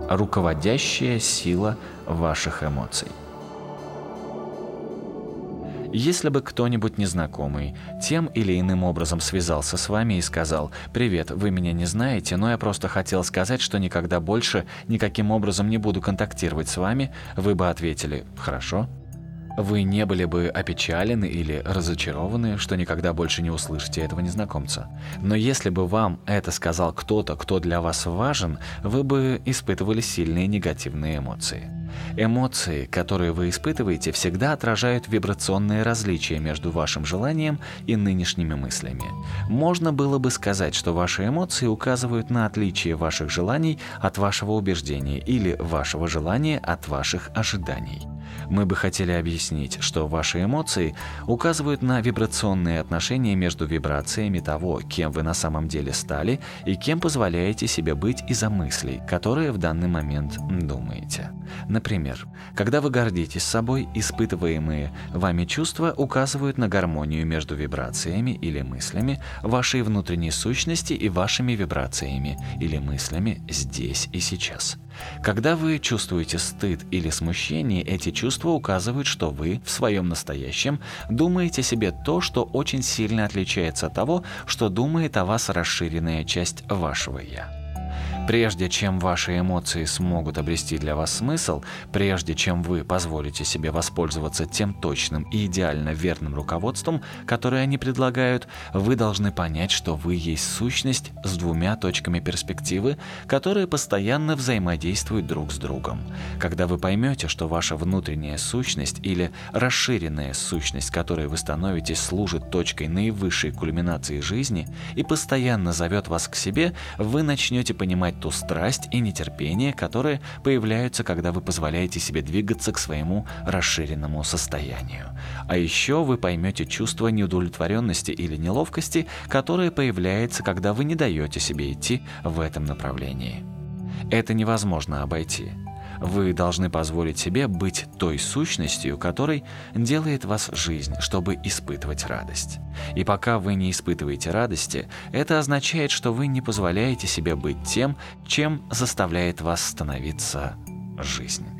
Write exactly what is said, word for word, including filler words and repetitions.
руководящая сила ваших эмоций. Если бы кто-нибудь незнакомый тем или иным образом связался с вами и сказал: «Привет, вы меня не знаете, но я просто хотел сказать, что никогда больше никаким образом не буду контактировать с вами», вы бы ответили: «Хорошо». Вы не были бы опечалены или разочарованы, что никогда больше не услышите этого незнакомца. Но если бы вам это сказал кто-то, кто для вас важен, вы бы испытывали сильные негативные эмоции. Эмоции, которые вы испытываете, всегда отражают вибрационные различия между вашим желанием и нынешними мыслями. Можно было бы сказать, что ваши эмоции указывают на отличие ваших желаний от вашего убеждения или вашего желания от ваших ожиданий. Мы бы хотели объяснить, что ваши эмоции указывают на вибрационные отношения между вибрациями того, кем вы на самом деле стали, и кем позволяете себе быть из-за мыслей, которые в данный момент думаете. Например, когда вы гордитесь собой, испытываемые вами чувства указывают на гармонию между вибрациями или мыслями вашей внутренней сущности и вашими вибрациями или мыслями здесь и сейчас. Когда вы чувствуете стыд или смущение, эти чувства указывают, что вы в своем настоящем думаете себе то, что очень сильно отличается от того, что думает о вас расширенная часть вашего «я». Прежде чем ваши эмоции смогут обрести для вас смысл, прежде чем вы позволите себе воспользоваться тем точным и идеально верным руководством, которое они предлагают, вы должны понять, что вы есть сущность с двумя точками перспективы, которые постоянно взаимодействуют друг с другом. Когда вы поймете, что ваша внутренняя сущность или расширенная сущность, которой вы становитесь, служит точкой наивысшей кульминации жизни и постоянно зовет вас к себе, вы начнете понимать ту страсть и нетерпение, которые появляются, когда вы позволяете себе двигаться к своему расширенному состоянию. А еще вы поймете чувство неудовлетворенности или неловкости, которое появляется, когда вы не даете себе идти в этом направлении. Это невозможно обойти. Вы должны позволить себе быть той сущностью, которой делает вас жизнь, чтобы испытывать радость. И пока вы не испытываете радости, это означает, что вы не позволяете себе быть тем, чем заставляет вас становиться жизнь.